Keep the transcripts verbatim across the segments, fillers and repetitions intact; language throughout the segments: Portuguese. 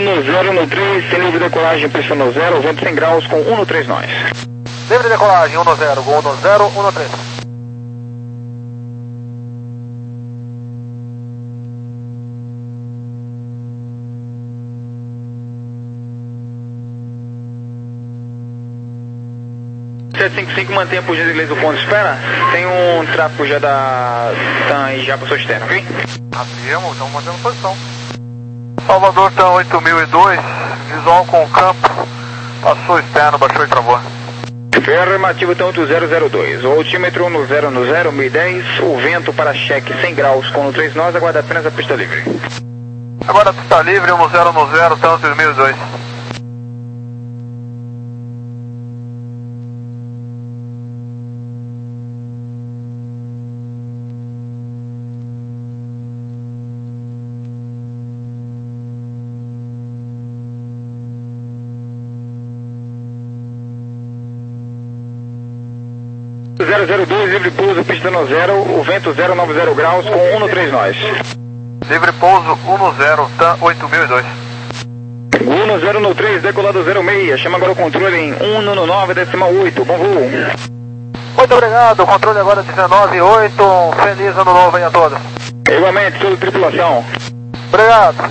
no zero no três, sem livre decolagem, pressionou zero, vento cem graus com um no três nós. Livre decolagem, um no zero, Gol um no zero, um no três. sete cinco cinco, mantenha por gentileza o ponto de espera. Tem um tráfego já da TAM aí já para sua externa, ok? Afirmo, estamos mantendo posição. Salvador TAM oito mil e dois, visual com o campo, passou externo, baixou e travou. Afirmativo TAM oito zero zero dois, o altímetro no zero no zero, mil e dez, o vento para cheque cem graus com no três nós, aguarda apenas a pista livre. Agora a pista livre, um no zero no zero, TAM oito mil e dois. zero zero dois, livre pouso, pista no zero, o vento zero nove zero graus com um no três nós. Livre pouso um no zero, TAM oito mil e dois. um no zero no três, decolado zero seis, chama agora o controle em um no nove, decimal oito, bom voo. Muito obrigado, o controle agora dezenove oito, um feliz ano novo aí a todos. Igualmente, toda tripulação. Obrigado.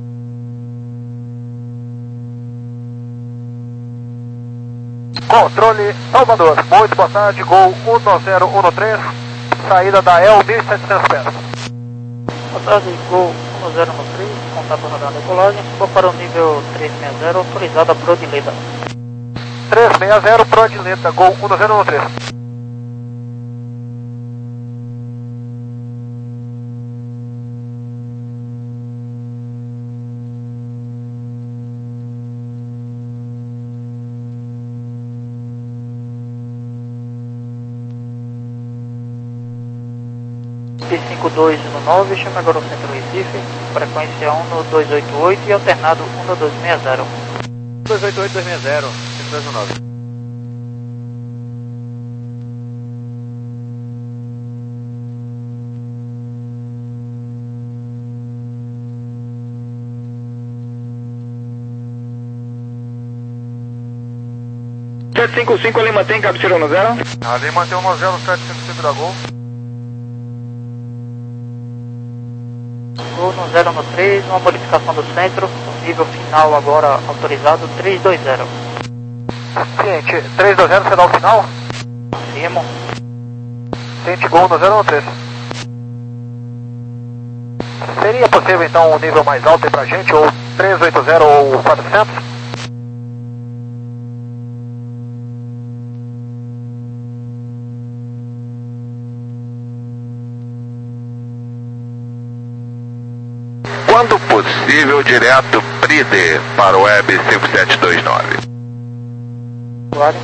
Controle Salvador, muito boa tarde, Gol um no zero um no três, saída da E L mil e setecentos pés. Boa tarde, Gol um no zero no três, contato radar decolagem, suba para o nível trezentos e sessenta, autorizada por Odileta. trezentos e sessenta, pro Odileta, Gol um no zero no três. cinco dois no nove, chama agora o centro Recife, frequência um no dois oito oito e alternado um no dois seis zero. dois oito oito dois seis zero, cinco dois no nove. sete cinco cinco, ali mantém, cabeceira no zero. Ali mantém um no zero, sete cinco cinco da Gol. Gol no zero no três, uma modificação do centro, o nível final agora autorizado três dois zero. Ciente, três dois zero será o final? Afirmo. Ciente, Gol no zero no três. Seria possível então um nível mais alto aí pra gente, ou três oito zero ou quatrocentos? Quando possível, direto P R I D para o Web cinco sete dois nove. Claro.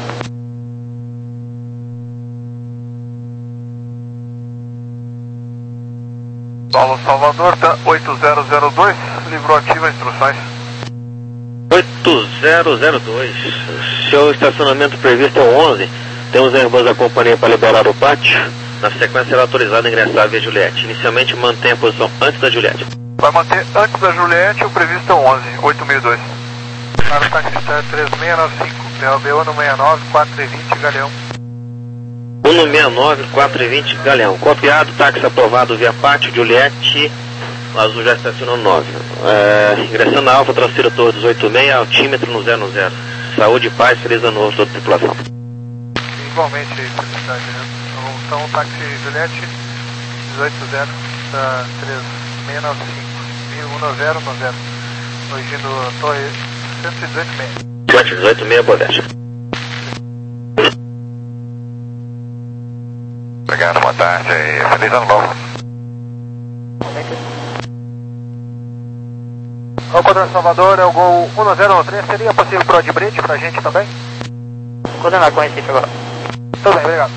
Paulo Salvador, TAM oito zero zero dois, livrou ativa instruções. oito zero zero dois, seu estacionamento previsto é o onze, temos Airbus da companhia para liberar o pátio, na sequência será autorizado a ingressar via Juliette. Inicialmente mantenha a posição antes da Juliette. Vai manter antes da Juliette, o previsto é o onze, oito mil e dois. Claro, táxi três seis nove cinco, P L B um no seis nove, quatro três dois zero, Galeão. um no seis nove, quatro três dois zero, Galeão. Copiado, táxi aprovado via pátio, Juliette, o azul já estacionou nove. É, ingressando na Alfa, transfira torre dezoito seis, altímetro no zero no zero. Saúde e paz, feliz ano novo, toda a tripulação. Igualmente, felicidade, né? Então, táxi Juliette, dezoito zero, da três seis nove cinco. um zero no zero, corrigindo torre cento e dezoito seis. Juliette, dezoito seis, Bodeste. Obrigado, boa tarde e feliz ano novo. O Controle Salvador é o Gol um zero um três, seria possível pro de brinde pra gente também? Coordenar com Recife agora. Tudo bem, obrigado.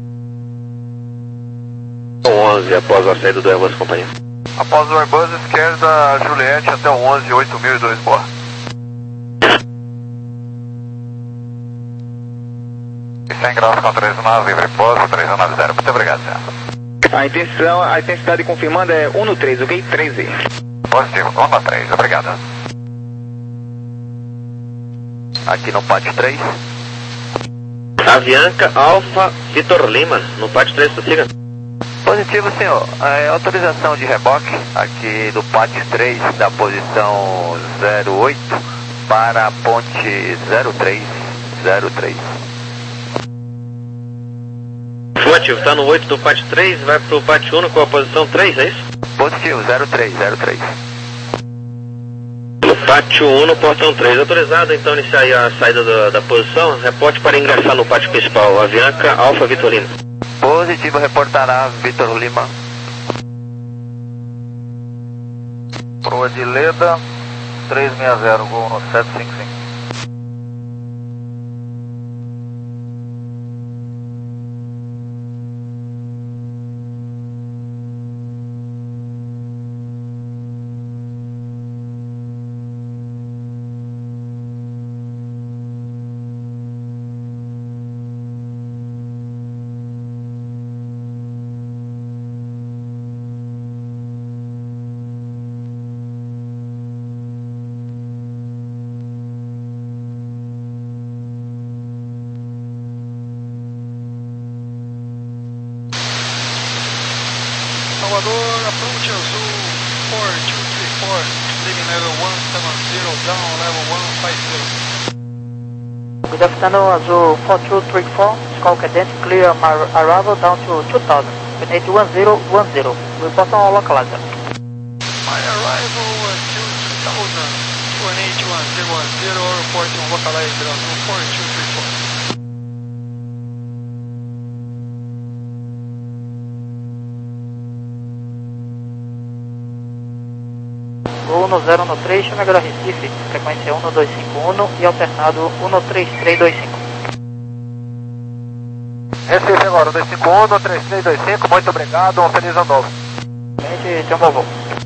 onze, após a saída do Airbus companhia. Após o Airbus, esquerda, Juliette até o onze, oito mil e dois, boa. cem graus com três nove, livre pouso, três um nove zero. Muito obrigado, senhor. A intenção, a intensidade confirmanda é um no três, ok? três E. Positivo, um no três, obrigado. aqui no pátio três. Avianca Alfa Vitor Lima, no pátio três, prossiga. Positivo, senhor. É, autorização de reboque aqui do pátio três, da posição zero oito para a ponte zero três zero três. Positivo, tá no oito do pátio três, vai pro pátio um com a posição três, é isso? Positivo, zero três zero três. No pátio um, no portão três, autorizado então iniciar aí a saída da, da posição, reporte para ingressar no pátio principal, Avianca Alfa Vitor Lima. Positivo, reportará Vitor Lima. Proa de Leda, três seis zero, gol no sete cinco cinco. Salvador, approach Azul four two three four, leaving level one seven zero, down level one five zero. Good afternoon, Azul four two three four, Skull Cadet, clear my arrival down to two thousand, with eight one zero one zero, report on localizer. My arrival was to two thousand, one eight one zero one zero, reporting localizer Azul four two three four. Voo no zero um três, chama agora Recife, frequência um dois cinco um e alternado um três três dois cinco. Recife agora, um dois cinco um, um três três dois cinco, muito obrigado, um feliz ano novo. Gente, tem um bom voo.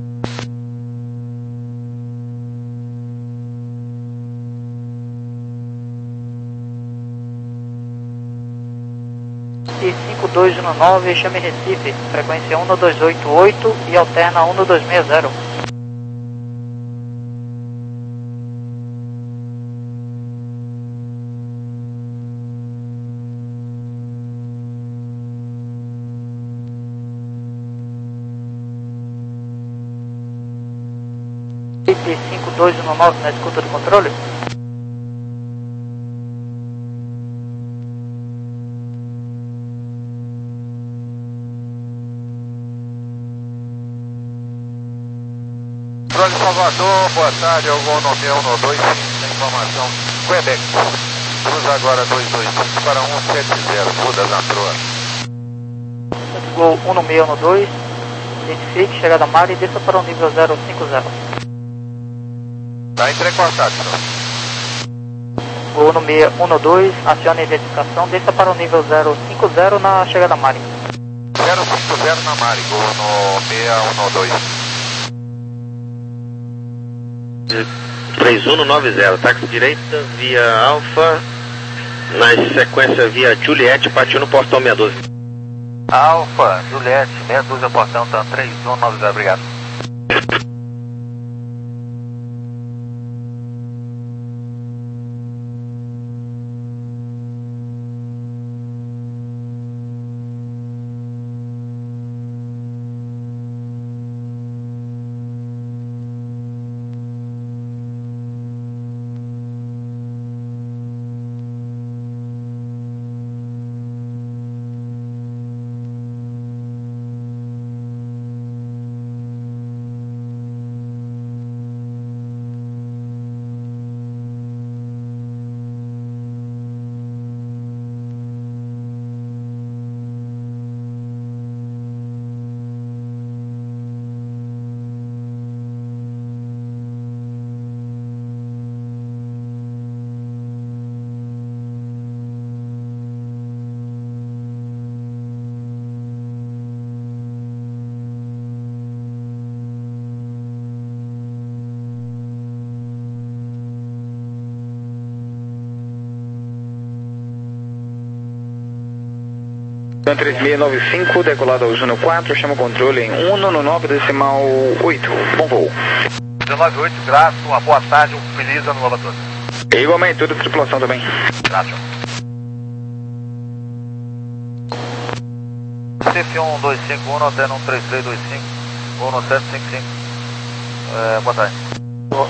cinco dois um nove, chame Recife, frequência um dois oito oito e alterna um dois seis zero. cinco dois um nove na escuta do controle. Controle Salvador, boa tarde, algum nome um dois cinco, sem informação. Quebec, cruza agora dois dois cinco para um sete zero, muda na proa. Gol um seis um dois, identifique, chegada a mar e desça para o nível zero cinco zero. Tá entrecortado, senhor. Gol no seis um dois, acione a identificação, desça para o nível zero cinco zero na chegada a Mari. zero cinco zero na Mari, gol no seis um dois. três um nove zero, táxi direita, via Alfa, na sequência via Juliette, partiu no portão seis doze. Alfa, Juliette, seis doze, portão, tá três um nove zero, obrigado. três seis nove cinco, decolado ao Juno quatro, chama o controle em um no nove decimal oito. Bom voo. dezenove oito, graças, uma boa tarde, um feliz ano novo a todos. E igualmente, toda a tripulação também. Graças. C F um dois cinco um, Hotel um três três dois cinco, voo no sete cinco cinco. É, boa tarde. Boa.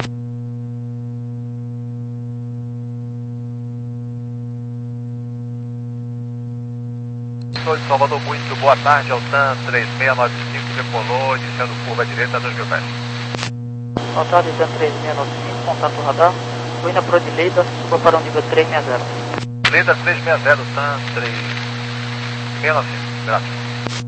Sou de Salvador, muito boa tarde, Altan três seis nove cinco, decolou, iniciando curva à direita a dois mil pés. Boa tarde, Dan três seis nove cinco, contato radar, Ruína Pro de Leida, suba para o nível três seis zero. Leida três seis zero, Tan três seis nove cinco, graças.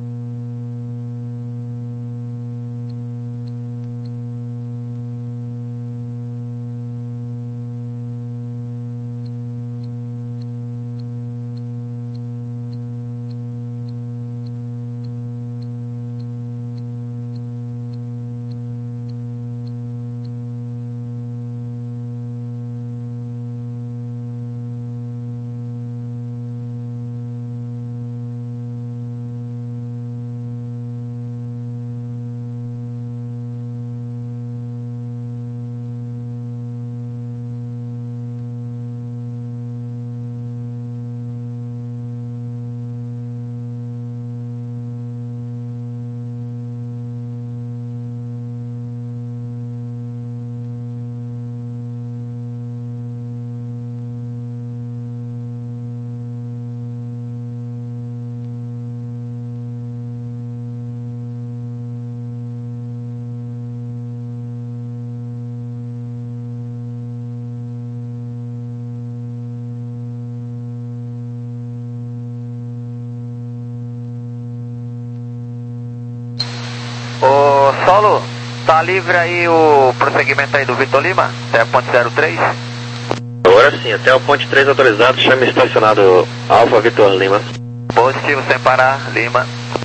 Ô, Saulo, tá livre aí o prosseguimento aí do Vitor Lima, até a ponte zero três? Agora sim, até o ponte três autorizado, chame estacionado Alfa Vitor Lima. Positivo, sem parar, Lima.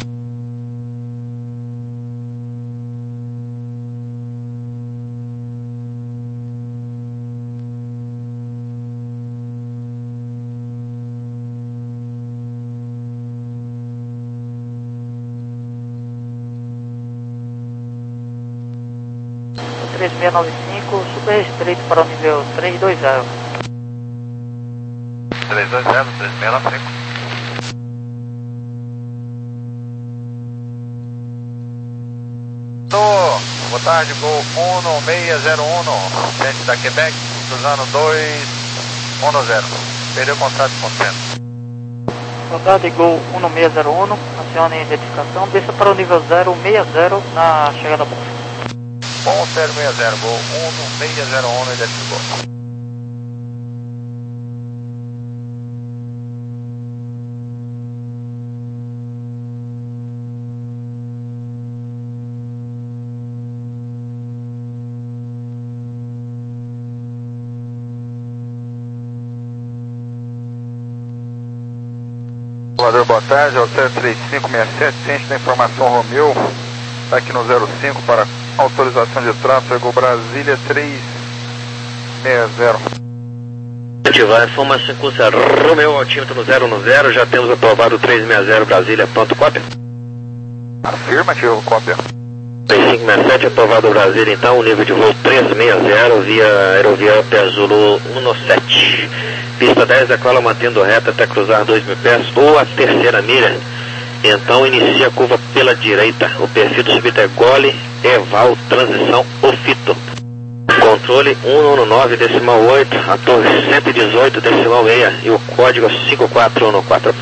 três seis nove cinco, super estreito para o nível três dois zero. três dois zero, três seis nove cinco. Boa tarde, Gol um seis zero um, gente da Quebec, cruzando dois um zero. Perdeu o contato com o centro. Boa tarde, Gol um seis zero um, acione identificação, desça para o nível zero seis zero na chegada à ponte. um zero seis zero, Gol um seis zero um, identificou. Voador, boa tarde, Alter três cinco seis sete, ciente da informação Romeu, está aqui no zero cinco para autorização de tráfego Brasília três seis zero. Ativar informação com o Romeu, altímetro no zero no zero, já temos aprovado três seis zero Brasília, pronto, cópia? Afirmativo, cópia. três cinco seis sete, aprovado Brasília, então, nível de voo três seis zero, via aerovia Zulu um sete. Pista dez, decola mantendo reta até cruzar dois mil pés ou a terceira milha. Então inicia a curva pela direita. O perfil do subito é gole, eval, transição ou fito. Controle um um nove decimal oito, a torre cento e dezoito decimal seis e o código cinco quatro um quatro.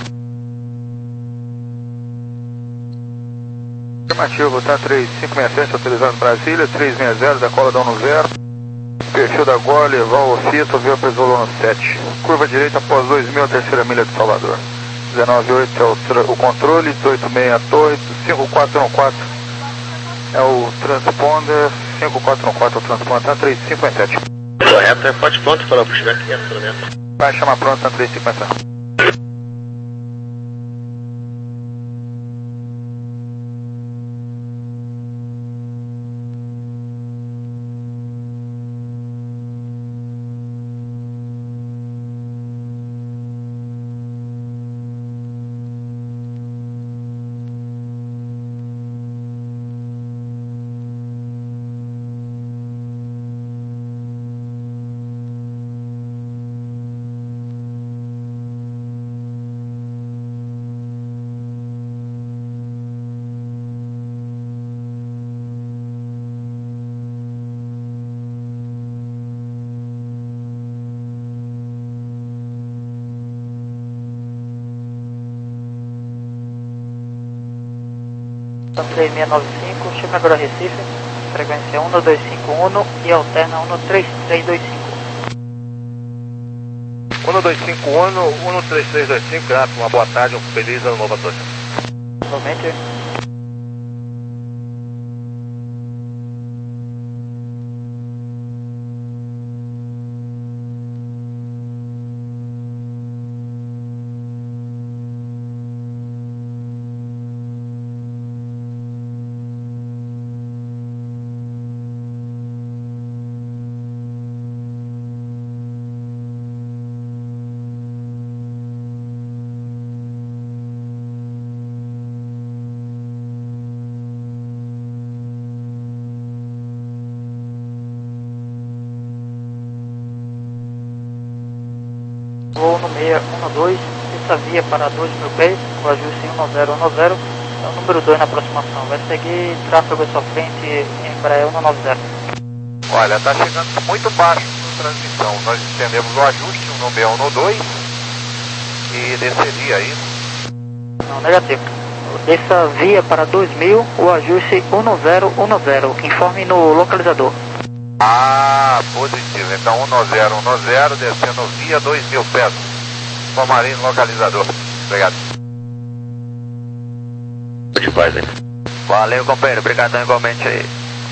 Afirmativo, tá três cinco seis sete, autorizado Brasília, três seis zero, decola da um zero. Perfil da Gole, Val Fito, via Pesolo sete. Curva direita após dois mil, a terceira milha de Salvador. dezenove oito é o, o controle, dezoito seis a torre, cinco quatro um quatro é o transponder, cinco quatro um quatro é o transponder, tá três cinco sete. Correto, é forte pronto para o pushback e acionamento. Vai chamar pronto, tá três cinco sete. três seis nove cinco, chama agora Recife, frequência um dois cinco um e alterna um três três dois cinco. um dois cinco um, um três três dois cinco, grato, uma boa tarde, um feliz ano novo a todos. Igualmente. Voo no seis um dois, essa via para dois mil pés, o ajuste um zero um zero, é o número dois na aproximação. Vai seguir tráfego à sua frente em Embraer um nove zero. Olha, está chegando muito baixo na transmissão. Nós estendemos o ajuste no seis um dois e desceria aí. Não, negativo. Essa via para dois mil, o ajuste um zero um zero. Informe no localizador. Ah, positivo. Então um zero um zero, descendo via dois mil pés. Formarei no localizador. Obrigado. De paz, hein? Valeu, companheiro. Obrigadão igualmente aí.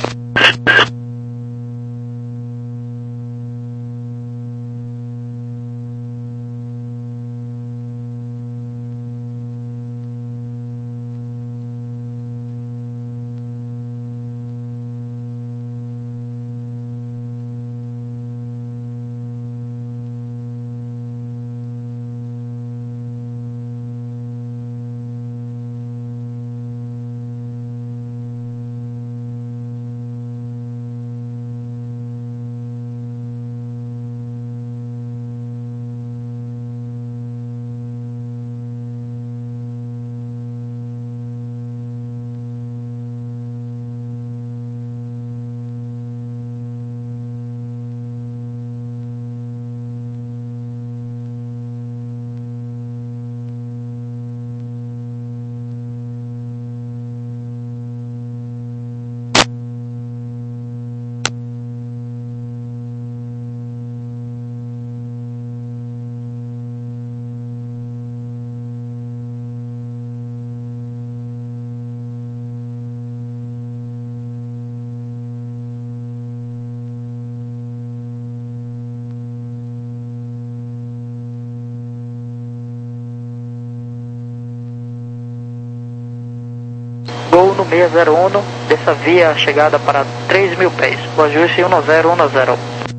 Gol no seis zero um, dessa via chegada para três mil pés, o ajuste um zero um zero.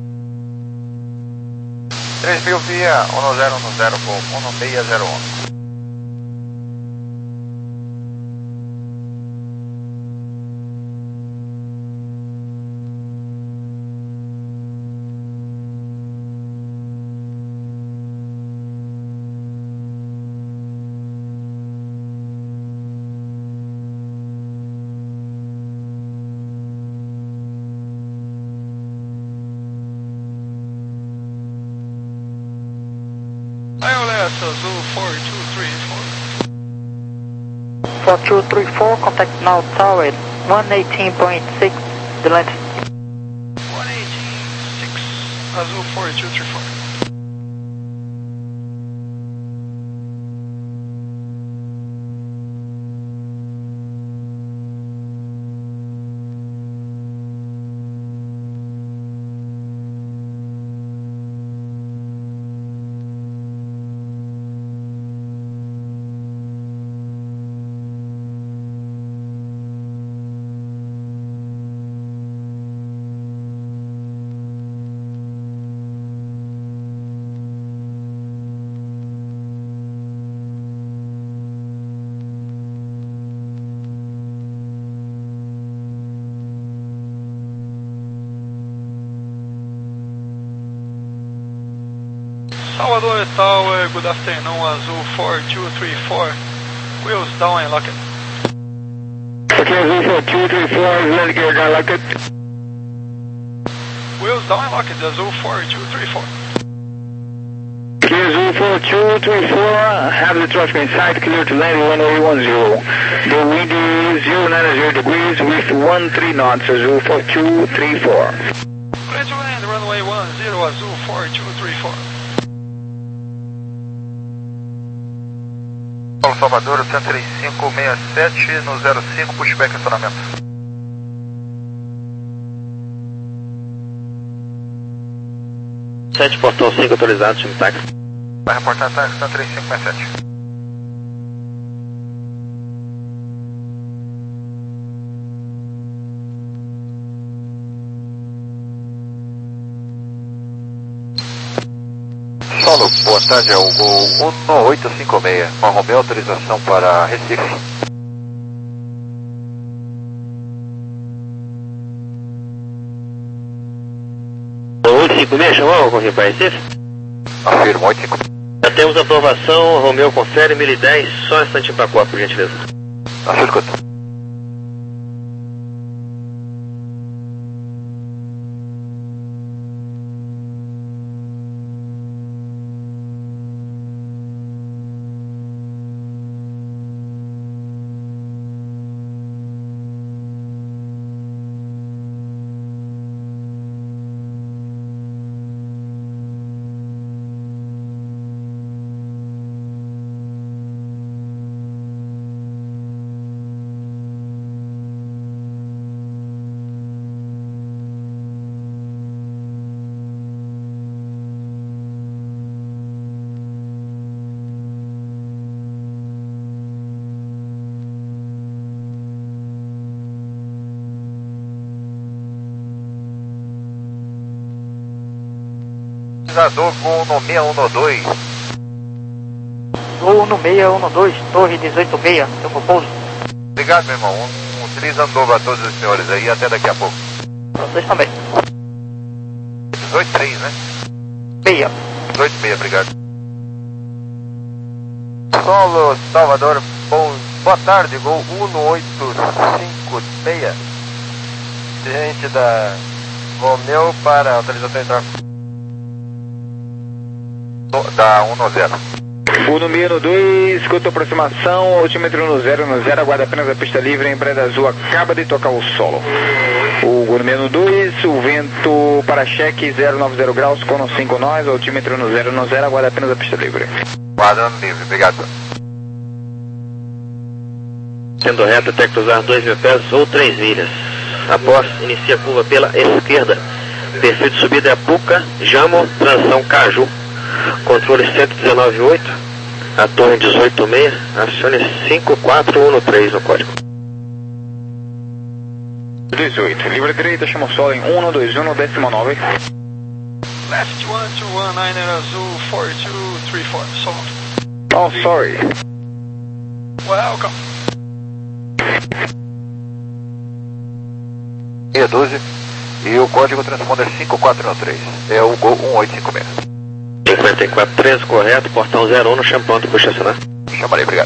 três mil via um zero um zero, Gol um seis zero um. Azul four two three four. four two three four, contact now tower one eighteen point six, the length. one eighteen point six, Azul four two three four. Salvador Tower, good afternoon, Azul four two three four, wheels down and lock it. Okay, Azul four two three four, let gear down, lock it. Wheels down and lock it, Azul four two three four. Okay, Azul four two three four, have the traffic in sight, clear to land runway one zero. The wind is zero nine zero degrees with one three knots, Azul four two three four. Clear to land runway one zero, Azul four two three four. Paulo Salvador, cento e cinco sessenta e sete no zero cinco, pushback acionamento. sete, portão cinco autorizado, time táxi. Vai reportar táxi, cento e cinco sessenta e sete. Solo, boa tarde, é o Gol um oito cinco seis, uma Romeo, autorização para Recife. oito cinco seis, chamou o correio para Recife? Afirmo, oito cinco seis. Já temos aprovação, Romeo confere, mil e dez, só um instantinho para a por gentileza. Afirmo, escuta. Gol no seis um dois. Gol no seis um dois, torre dezoito seis, teu pouso. Obrigado, meu irmão. Um, um feliz ano novo a todos os senhores aí, até daqui a pouco. Para vocês também. dezoito três, né? seis. dezoito seis, obrigado. Solo, Salvador, bom, boa tarde, Gol um oito cinco seis. Gente da Romeo para autorização de tráfego. Da um zero. O número dois, escuta a aproximação, altímetro no zero no zero, aguarda apenas a pista livre em Praia da Azul, acaba de tocar o solo. O número dois, o vento para-cheque zero nove zero graus, cono cinco nós, altímetro no zero no zero, aguarda apenas a pista livre. Guardando livre, obrigado. Sendo reto até cruzar dois mil pés ou três milhas. Após, inicia a curva pela esquerda. Perfil de subida é Puca, Jamo, transição Caju. Controle cento e dezenove ponto oito, a torre dezoito seis, acione cinco quatro um três no código. dezoito, livre direita, chama o solo em um dois um, décimo nove. Left one two one, Niner Azul four two three four, solo. Oh, sorry. Welcome. seis doze e o código transponder cinco quatro um três, é o Gol um oito cinco seis. cinquenta e quatro treze, correto, portão zero um no chão, pronto, puxa acionar. Chamarei, obrigado.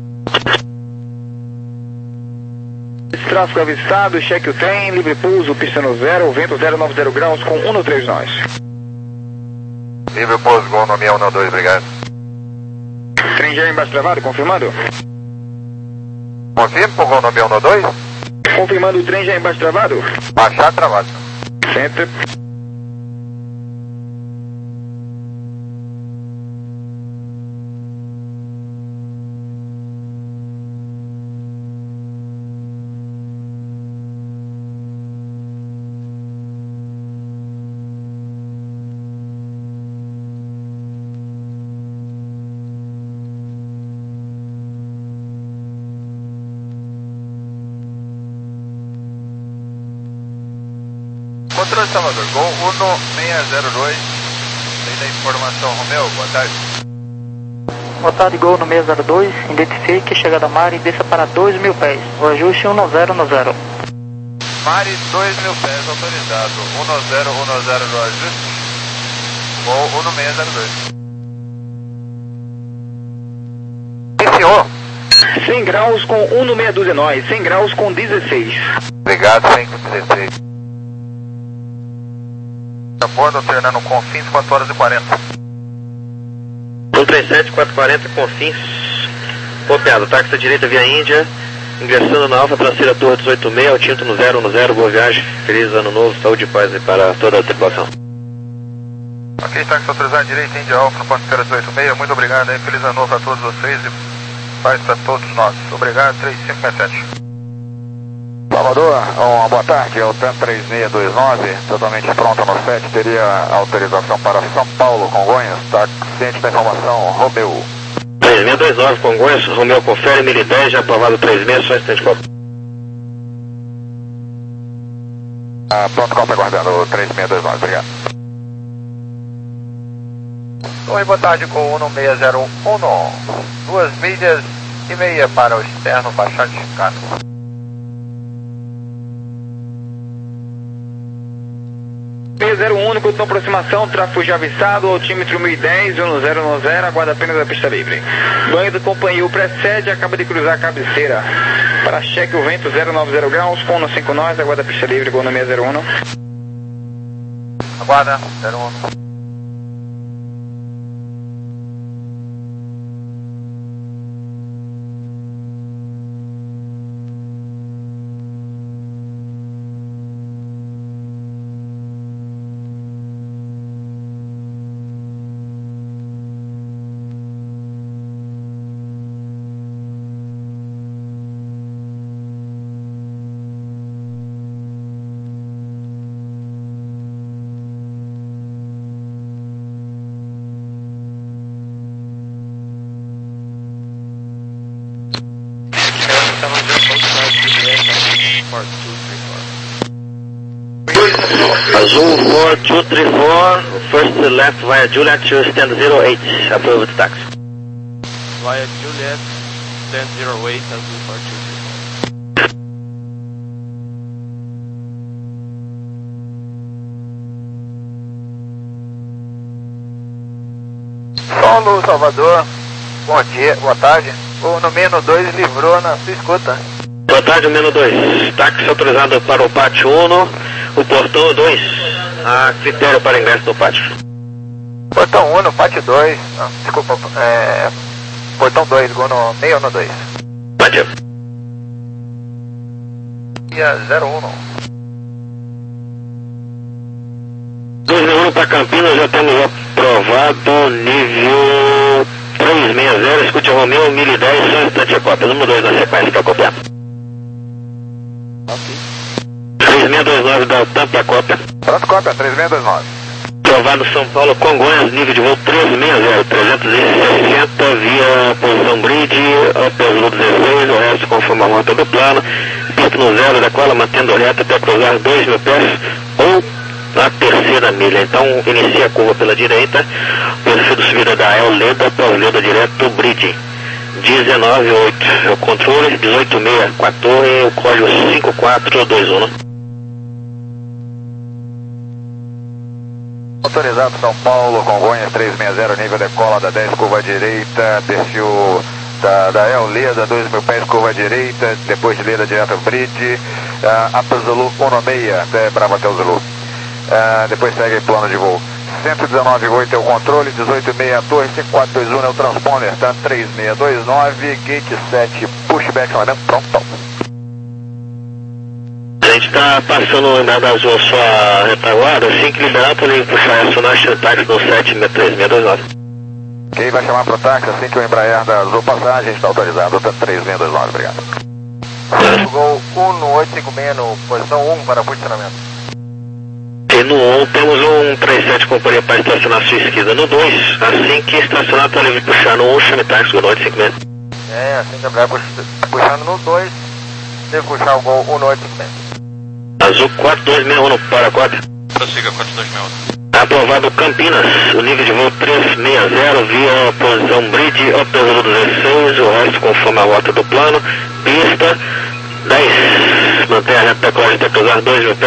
Tráfego avistado, cheque o trem, livre pouso, pista no zero, vento zero nove zero graus com um três nós. Livre pouso, Gol no seis um dois, obrigado. Trem já embaixo travado, confirmado? Confirma o Gol no seis um dois? Confirmando o trem já embaixo travado? Baixar travado. Sempre. Controle Salvador, Gol um seis zero dois, tem da informação, Romeo, boa tarde. Boa tarde, Gol no seis zero dois, identifique chegada a mar e desça para dois mil pés, o ajuste um zero um zero. Mare dois mil pés autorizado, um zero um zero no ajuste, Gol um seis zero dois. Sim, senhor. cem graus com um no meia dúzia nós, cem graus com dezesseis. Obrigado, cem com dezesseis. A bordo alternando Confins, quatro horas e quarenta. um três sete, quatro quarenta, Confins, copiado, táxi à direita via Índia, ingressando na Alfa Traseira Torre dezoito sessenta e seis, Altinto no zero no zero, boa viagem, feliz ano novo, saúde e paz aí para toda a tripulação. Ok, táxi autorizado à direita, Índia Alfa no ponto de dezoito sessenta e seis, muito obrigado aí, feliz ano novo a todos vocês e paz para todos nós. Obrigado, três cinco seis sete. Salvador, uma boa tarde, é o TAM três seis dois nove, totalmente pronto no set, teria autorização para São Paulo, Congonhas, está ciente da informação, Romeu. três seis dois nove, Congonhas, Romeu confere, mil e dez, já aprovado três seis, só instante copo. Ah, pronto, copo aguardando, três seis dois nove, obrigado. Oi, boa tarde com o seis zero um, duas milhas e meia para o externo, Baixada de Chicago. seis zero um, com aproximação, tráfego já avisado, altímetro mil e dez, um zero um zero, aguarda apenas a pista livre. Banho do companheiro precede, acaba de cruzar a cabeceira. Para cheque o vento zero nove zero graus, com cinco nós, aguarda a pista livre, gol no seis zero um. Aguarda, zero um. Azul four two three four, first left via Juliet to stand zero eight, approved taxi. Via Juliet, stand zero eight, Azul four two three four. Solo, Salvador, bom dia, boa tarde. O número dois livrou na sua escuta. Boa tarde, número dois. Táxi autorizado para o pátio um, o portão dois. A critério para ingresso no pátio. Portão um, pátio dois. Ah, desculpa, é. Portão dois, gol no meio ou no dois? Pátio. Dia zero um. dois zero um para Campinas, já temos aprovado nível três seis zero, escute Romeu, mil e dez, só instante a cópia. Número dois na sequência para copiar. três seis dois nove da TAM para cópia. Pronto, cópia, três seis dois nove. Aprovado São Paulo, Congonhas, nível de voo três seis zero, trezentos e sessenta via posição bridge, Opel dezesseis, o resto conforme a rota do plano, pista no zero da cola, mantendo reta até cruzar dois mil pés ou na terceira milha. Então inicia a curva pela direita, perfil de subida da El Leda, pós-Leda direto, bridge. dezenove oito, é o controle, dezoito seis quatro, o código cinco quatro dois um. Autorizado São Paulo, Congonhas três seis zero, nível decola da dez, curva direita, perfil da, da El Leda, dois mil pés, curva direita, depois de Leda direto bridge, uh, Apa Zulu um seis, até Bravo até o Zulu. Uh, depois segue plano de voo. cento e dezenove oito é o controle, dezoito seis a torre, cinco quatro dois um é o transponder, tá? três seis dois nove, gate sete, pushback, pronto. A gente está passando na da Azul sua retaguarda, assim que liberar para ele puxar a Sonata táxi no sete três seis dois nove. Quem vai chamar para o táxi assim que o Embraer da Azul passar, a gente está autorizado, tá? três seis dois nove, obrigado. Gol um no oito cinco seis no posição um para posicionamento. E no um temos um três sete companhia para estacionar à sua esquerda. No dois, assim que estacionar está livre puxar no um, chame táxi, gol oito cinco seis. É, assim que o Embraer puxando no dois, deve puxar o gol um no oito cinco seis. Azul quatro dois seis um para a cópia. Prossiga quatro dois seis um. Aprovado Campinas, o nível de voo três seis zero via posição bridge, Opel dezesseis, o resto conforme a rota do plano, pista dez, mantém a reta da cola até cruzar dois mil pés.